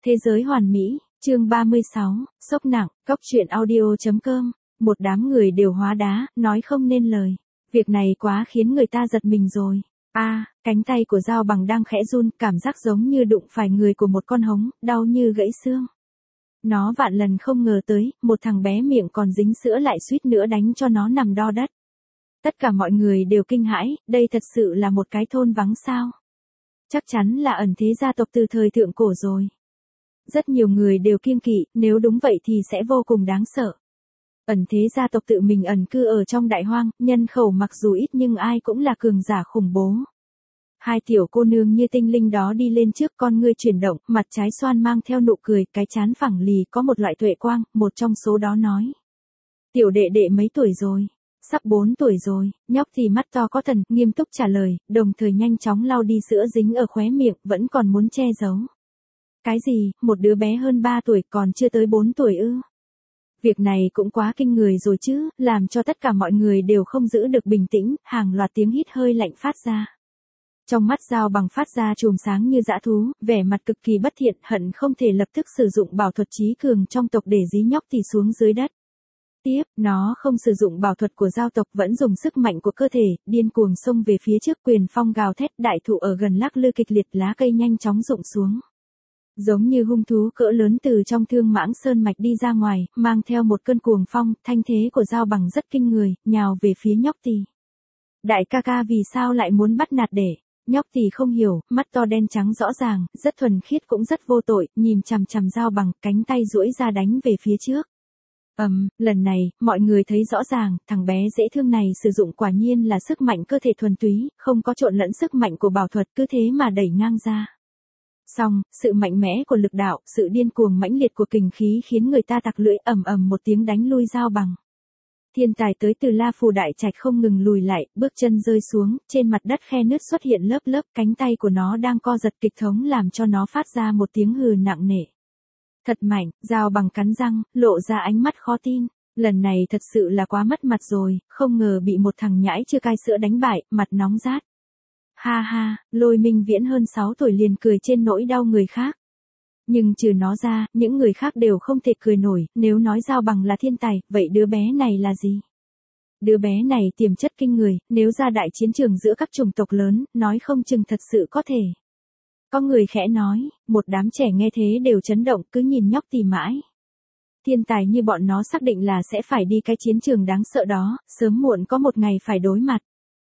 Thế giới hoàn mỹ, chương 36, sốc nặng, cóc truyện audio.com, một đám người đều hóa đá, nói không nên lời. Việc này quá khiến người ta giật mình rồi. Cánh tay của Giao Bằng đang khẽ run, cảm giác giống như đụng phải người của một con hống, đau như gãy xương. Nó vạn lần không ngờ tới, một thằng bé miệng còn dính sữa lại suýt nữa đánh cho nó nằm đo đất. Tất cả mọi người đều kinh hãi, đây thật sự là một cái thôn vắng sao? Chắc chắn là ẩn thế gia tộc từ thời thượng cổ rồi. Rất nhiều người đều kiêng kỵ, nếu đúng vậy thì sẽ vô cùng đáng sợ. Ẩn thế gia tộc tự mình ẩn cư ở trong đại hoang, nhân khẩu mặc dù ít nhưng ai cũng là cường giả khủng bố. Hai tiểu cô nương như tinh linh đó đi lên trước, con ngươi chuyển động, mặt trái xoan mang theo nụ cười, cái trán phẳng lì có một loại tuệ quang, một trong số đó nói. Tiểu đệ đệ mấy tuổi rồi? Sắp 4 tuổi rồi, nhóc thì mắt to có thần, nghiêm túc trả lời, đồng thời nhanh chóng lau đi sữa dính ở khóe miệng, vẫn còn muốn che giấu. Cái gì, một đứa bé hơn 3 tuổi còn chưa tới 4 tuổi ư? Việc này cũng quá kinh người rồi chứ, làm cho tất cả mọi người đều không giữ được bình tĩnh, hàng loạt tiếng hít hơi lạnh phát ra. Trong mắt Giao Bằng phát ra chùm sáng như dã thú, vẻ mặt cực kỳ bất thiện, hận không thể lập tức sử dụng bảo thuật trí cường trong tộc để dí nhóc thì xuống dưới đất. Tiếp, nó không sử dụng bảo thuật của giao tộc, vẫn dùng sức mạnh của cơ thể, điên cuồng xông về phía trước, quyền phong gào thét, đại thụ ở gần lắc lư kịch liệt, lá cây nhanh chóng rụng xuống. Giống như hung thú cỡ lớn từ trong Thương Mãng Sơn mạch đi ra ngoài, mang theo một cơn cuồng phong, thanh thế của Giao Bằng rất kinh người, nhào về phía nhóc tỳ. Đại ca ca vì sao lại muốn bắt nạt để? Nhóc tỳ không hiểu, mắt to đen trắng rõ ràng, rất thuần khiết cũng rất vô tội, nhìn chằm chằm Giao Bằng, cánh tay duỗi ra đánh về phía trước. Lần này, mọi người thấy rõ ràng, thằng bé dễ thương này sử dụng quả nhiên là sức mạnh cơ thể thuần túy, không có trộn lẫn sức mạnh của bảo thuật, cứ thế mà đẩy ngang ra. Xong, sự mạnh mẽ của lực đạo, sự điên cuồng mãnh liệt của kình khí khiến người ta tặc lưỡi, một tiếng đánh lui Giao Bằng. Thiên tài tới từ La Phù Đại Trạch không ngừng lùi lại, bước chân rơi xuống, trên mặt đất khe nứt xuất hiện lớp lớp, cánh tay của nó đang co giật kịch thống làm cho nó phát ra một tiếng hừ nặng nề. Thật mạnh, Giao Bằng cắn răng, lộ ra ánh mắt khó tin. Lần này thật sự là quá mất mặt rồi, không ngờ bị một thằng nhãi chưa cai sữa đánh bại, mặt nóng rát. Ha ha, Lôi Minh Viễn hơn 6 tuổi liền cười trên nỗi đau người khác. Nhưng trừ nó ra, những người khác đều không thể cười nổi, nếu nói Giao Bằng là thiên tài, vậy đứa bé này là gì? Đứa bé này tiềm chất kinh người, nếu ra đại chiến trường giữa các chủng tộc lớn, nói không chừng thật sự có thể. Có người khẽ nói, một đám trẻ nghe thế đều chấn động, cứ nhìn nhóc tỳ mãi. Thiên tài như bọn nó xác định là sẽ phải đi cái chiến trường đáng sợ đó, sớm muộn có một ngày phải đối mặt.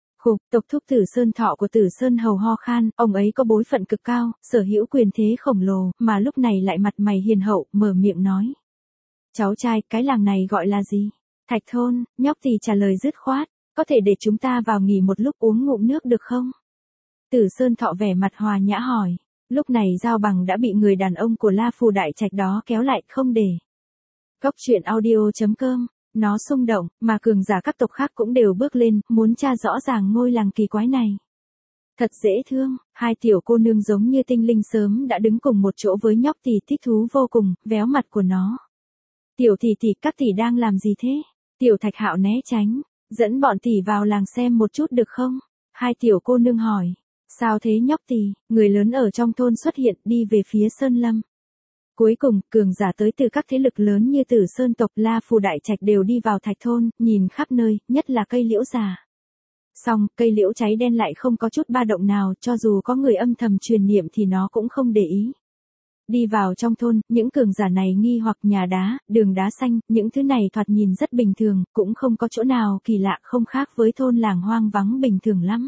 Tộc thúc Tử Sơn Thọ của Tử Sơn Hầu ho khan, ông ấy có bối phận cực cao, sở hữu quyền thế khổng lồ, mà lúc này lại mặt mày hiền hậu, mở miệng nói. Cháu trai, cái làng này gọi là gì? Thạch thôn, nhóc tỳ trả lời dứt khoát, có thể để chúng ta vào nghỉ một lúc uống ngụm nước được không? Tử Sơn Thọ vẻ mặt hòa nhã hỏi. Lúc này Giao Bằng đã bị người đàn ông của La Phù Đại Trạch đó kéo lại, không để. Cóc truyện audio.com, nó xung động, mà cường giả các tộc khác cũng đều bước lên, muốn tra rõ ràng ngôi làng kỳ quái này. Thật dễ thương, hai tiểu cô nương giống như tinh linh sớm đã đứng cùng một chỗ với nhóc tỳ, thích thú vô cùng, véo mặt của nó. Tiểu tỷ tỷ, các tỷ đang làm gì thế? Tiểu Thạch Hạo né tránh, dẫn bọn tỷ vào làng xem một chút được không? Hai tiểu cô nương hỏi. Sao thế nhóc tỳ? Người lớn ở trong thôn xuất hiện, đi về phía Sơn Lâm. Cuối cùng, cường giả tới từ các thế lực lớn như Tử Sơn tộc, La Phù Đại Trạch đều đi vào Thạch thôn, nhìn khắp nơi, nhất là cây liễu già. Song, cây liễu cháy đen lại không có chút ba động nào, cho dù có người âm thầm truyền niệm thì nó cũng không để ý. Đi vào trong thôn, những cường giả này nghi hoặc nhà đá, đường đá xanh, những thứ này thoạt nhìn rất bình thường, cũng không có chỗ nào kỳ lạ, không khác với thôn làng hoang vắng bình thường lắm.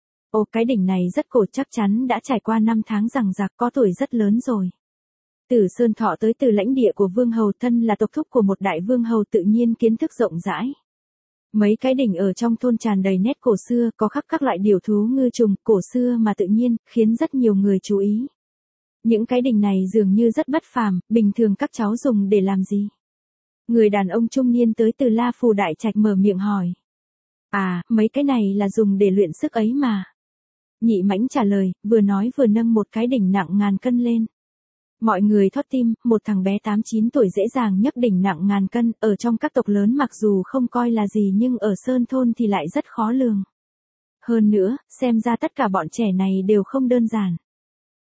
Cái đỉnh này rất cổ, chắc chắn đã trải qua 5 tháng rằng rạc, có tuổi rất lớn rồi. Tử Sơn Thọ tới từ lãnh địa của Vương Hầu, thân là tộc thúc của một đại vương hầu, tự nhiên kiến thức rộng rãi. Mấy cái đỉnh ở trong thôn tràn đầy nét cổ xưa, có khắp các loại điểu thú ngư trùng, cổ xưa mà tự nhiên, khiến rất nhiều người chú ý. Những cái đỉnh này dường như rất bất phàm, bình thường các cháu dùng để làm gì? Người đàn ông trung niên tới từ La Phù Đại Trạch mở miệng hỏi. Mấy cái này là dùng để luyện sức ấy mà. Nhị Mãnh trả lời, vừa nói vừa nâng một cái đỉnh nặng ngàn cân lên. Mọi người thót tim, một thằng bé 8-9 tuổi dễ dàng nhấc đỉnh nặng ngàn cân, ở trong các tộc lớn mặc dù không coi là gì nhưng ở Sơn thôn thì lại rất khó lường. Hơn nữa, xem ra tất cả bọn trẻ này đều không đơn giản.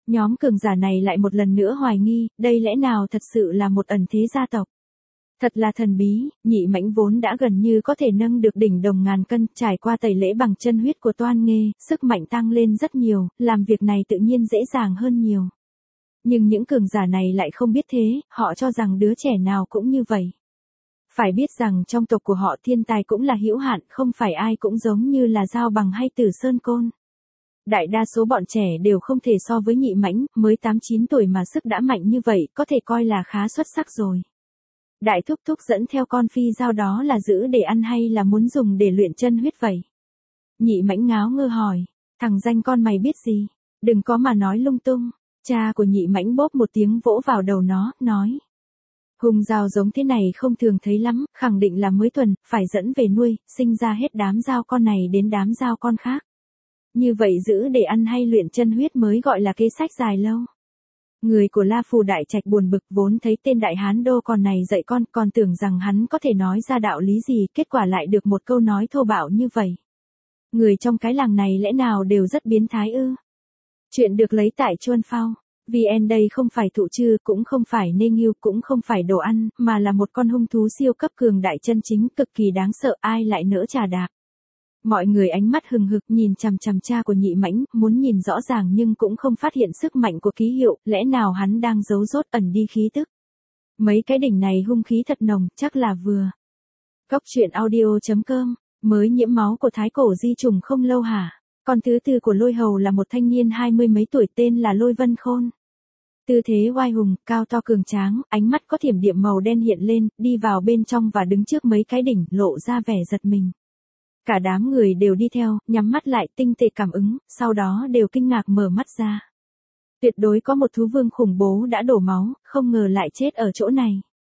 Nhóm cường giả này lại một lần nữa hoài nghi, đây lẽ nào thật sự là một ẩn thế gia tộc. Thật là thần bí, Nhị Mãnh vốn đã gần như có thể nâng được đỉnh đồng ngàn cân, trải qua tẩy lễ bằng chân huyết của Toan Nghê, sức mạnh tăng lên rất nhiều, làm việc này tự nhiên dễ dàng hơn nhiều. Nhưng những cường giả này lại không biết thế, họ cho rằng đứa trẻ nào cũng như vậy. Phải biết rằng trong tộc của họ thiên tài cũng là hữu hạn, không phải ai cũng giống như là Giao Bằng hay Tử Sơn Côn. Đại đa số bọn trẻ đều không thể so với Nhị Mãnh, mới 8-9 tuổi mà sức đã mạnh như vậy, có thể coi là khá xuất sắc rồi. Đại thúc thúc dẫn theo con phi dao đó là giữ để ăn hay là muốn dùng để luyện chân huyết vậy? Nhị Mãnh ngáo ngơ hỏi, thằng danh con mày biết gì? Đừng có mà nói lung tung. Cha của Nhị Mãnh bóp một tiếng vỗ vào đầu nó, nói. Hùng dao giống thế này không thường thấy lắm, khẳng định là mới tuần, phải dẫn về nuôi, sinh ra hết đám dao con này đến đám dao con khác. Như vậy giữ để ăn hay luyện chân huyết mới gọi là kế sách dài lâu. Người của La Phù Đại Trạch buồn bực, vốn thấy tên đại hán đô con này dạy con, còn tưởng rằng hắn có thể nói ra đạo lý gì, kết quả lại được một câu nói thô bạo như vậy. Người trong cái làng này lẽ nào đều rất biến thái ư? Chuyện được lấy tại Chuan Phao. VN đây không phải thụ chư, cũng không phải nê nghiêu, cũng không phải đồ ăn, mà là một con hung thú siêu cấp cường đại chân chính, cực kỳ đáng sợ, ai lại nỡ chà đạp. Mọi người ánh mắt hừng hực nhìn chằm chằm cha của Nhị Mãnh, muốn nhìn rõ ràng nhưng cũng không phát hiện sức mạnh của ký hiệu, lẽ nào hắn đang giấu rốt ẩn đi khí tức. Mấy cái đỉnh này hung khí thật nồng, chắc là vừa. Góc truyện audio.com, mới nhiễm máu của thái cổ di trùng không lâu hả? Con thứ tư của Lôi Hầu là một thanh niên 20 mấy tuổi tên là Lôi Vân Khôn. Tư thế oai hùng, cao to cường tráng, ánh mắt có thiểm điện màu đen hiện lên, đi vào bên trong và đứng trước mấy cái đỉnh, lộ ra vẻ giật mình. Cả đám người đều đi theo, nhắm mắt lại tinh tế cảm ứng, sau đó đều kinh ngạc mở mắt ra. Tuyệt đối có một thú vương khủng bố đã đổ máu, không ngờ lại chết ở chỗ này.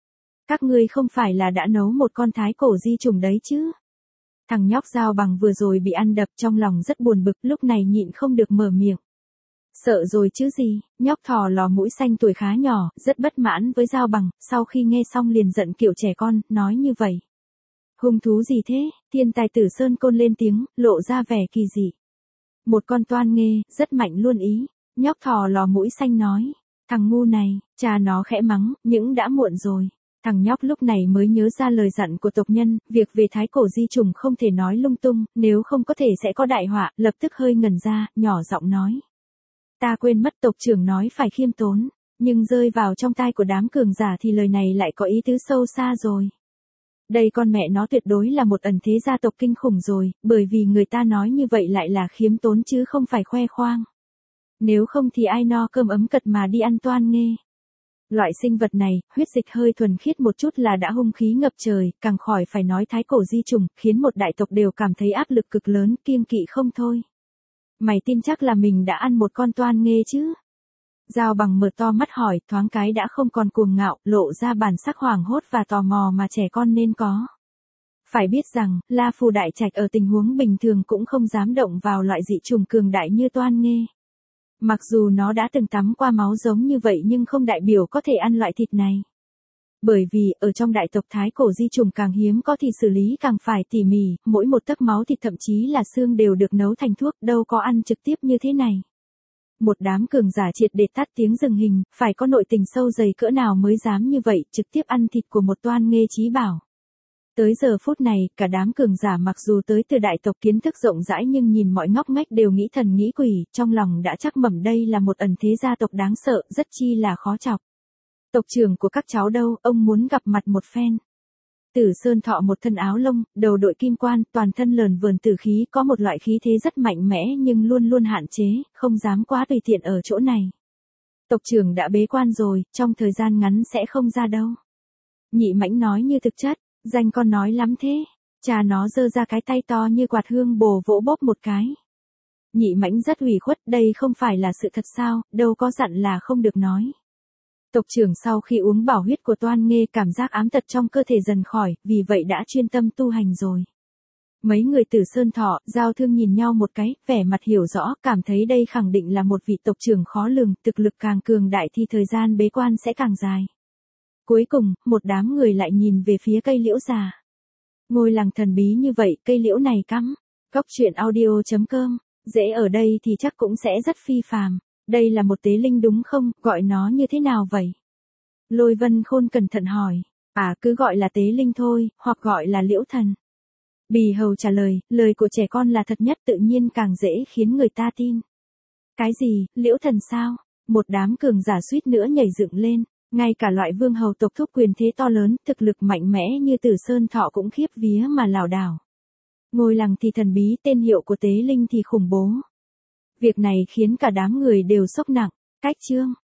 Các ngươi không phải là đã nấu một con thái cổ di trùng đấy chứ? Thằng nhóc Giao Bằng vừa rồi bị ăn đập, trong lòng rất buồn bực, lúc này nhịn không được mở miệng. Sợ rồi chứ gì, nhóc thò lò mũi xanh tuổi khá nhỏ, rất bất mãn với Giao Bằng, sau khi nghe xong liền giận kiểu trẻ con, nói như vậy. Hung thú gì thế? Thiên tài Tử Sơn Côn lên tiếng, lộ ra vẻ kỳ dị. Một con Toan Nghê, rất mạnh luôn ý. Nhóc thò lò mũi xanh nói. Thằng ngu này, cha nó khẽ mắng, nhưng đã muộn rồi. Thằng nhóc lúc này mới nhớ ra lời dặn của tộc nhân, việc về thái cổ di trùng không thể nói lung tung, nếu không có thể sẽ có đại họa, lập tức hơi ngẩn ra, nhỏ giọng nói. Ta quên mất tộc trưởng nói phải khiêm tốn, nhưng rơi vào trong tai của đám cường giả thì lời này lại có ý tứ sâu xa rồi. Đây con mẹ nó tuyệt đối là một ẩn thế gia tộc kinh khủng rồi, bởi vì người ta nói như vậy lại là khiêm tốn chứ không phải khoe khoang. Nếu không thì ai no cơm ấm cật mà đi ăn Toan Nghê. Loại sinh vật này, huyết dịch hơi thuần khiết một chút là đã hung khí ngập trời, càng khỏi phải nói thái cổ di trùng, khiến một đại tộc đều cảm thấy áp lực cực lớn, kiêng kỵ không thôi. Mày tin chắc là mình đã ăn một con Toan Nghê chứ? Giao Bằng mở to mắt hỏi, thoáng cái đã không còn cuồng ngạo, lộ ra bản sắc hoảng hốt và tò mò mà trẻ con nên có. Phải biết rằng, La Phù Đại Trạch ở tình huống bình thường cũng không dám động vào loại dị trùng cường đại như Toan Nghê. Mặc dù nó đã từng tắm qua máu giống như vậy nhưng không đại biểu có thể ăn loại thịt này. Bởi vì, ở trong đại tộc thái cổ di trùng càng hiếm có thì xử lý càng phải tỉ mỉ, mỗi một tấc máu thịt thậm chí là xương đều được nấu thành thuốc, đâu có ăn trực tiếp như thế này. Một đám cường giả triệt để tắt tiếng dừng hình, phải có nội tình sâu dày cỡ nào mới dám như vậy, trực tiếp ăn thịt của một Toan Nghê chí bảo. Tới giờ phút này, cả đám cường giả mặc dù tới từ đại tộc kiến thức rộng rãi nhưng nhìn mọi ngóc ngách đều nghĩ thần nghĩ quỷ, trong lòng đã chắc mẩm đây là một ẩn thế gia tộc đáng sợ, rất chi là khó chọc. Tộc trưởng của các cháu đâu, ông muốn gặp mặt một phen. Tử Sơn Thọ một thân áo lông, đầu đội kim quan, toàn thân lờn vờn tử khí, có một loại khí thế rất mạnh mẽ nhưng luôn luôn hạn chế, không dám quá tùy tiện ở chỗ này. Tộc trưởng đã bế quan rồi, trong thời gian ngắn sẽ không ra đâu. Nhị Mãnh nói như thực chất, danh con nói lắm thế. Cha nó giơ ra cái tay to như quạt hương bồ vỗ bóp một cái. Nhị Mãnh rất ủy khuất, đây không phải là sự thật sao, đâu có dặn là không được nói. Tộc trưởng sau khi uống bảo huyết của Toan Nghê cảm giác ám tật trong cơ thể dần khỏi, vì vậy đã chuyên tâm tu hành rồi. Mấy người Tử Sơn Thọ, Giao Thương nhìn nhau một cái, vẻ mặt hiểu rõ, cảm thấy đây khẳng định là một vị tộc trưởng khó lường, thực lực càng cường đại thì thời gian bế quan sẽ càng dài. Cuối cùng, một đám người lại nhìn về phía cây liễu già. Ngôi làng thần bí như vậy, cây liễu này cắm. Góc truyện audio.com, dễ ở đây thì chắc cũng sẽ rất phi phàm. Đây là một tế linh đúng không, gọi nó như thế nào vậy? Lôi Vân Khôn cẩn thận hỏi. À, cứ gọi là tế linh thôi, hoặc gọi là liễu thần. Bì Hầu trả lời, lời của trẻ con là thật nhất, tự nhiên càng dễ khiến người ta tin. Cái gì, liễu thần sao? Một đám cường giả suýt nữa nhảy dựng lên. Ngay cả loại vương hầu tộc thúc quyền thế to lớn, thực lực mạnh mẽ như Tử Sơn Thọ cũng khiếp vía mà lảo đảo. Ngôi lăng thì thần bí, tên hiệu của tế linh thì khủng bố. Việc này khiến cả đám người đều sốc nặng. Cách chương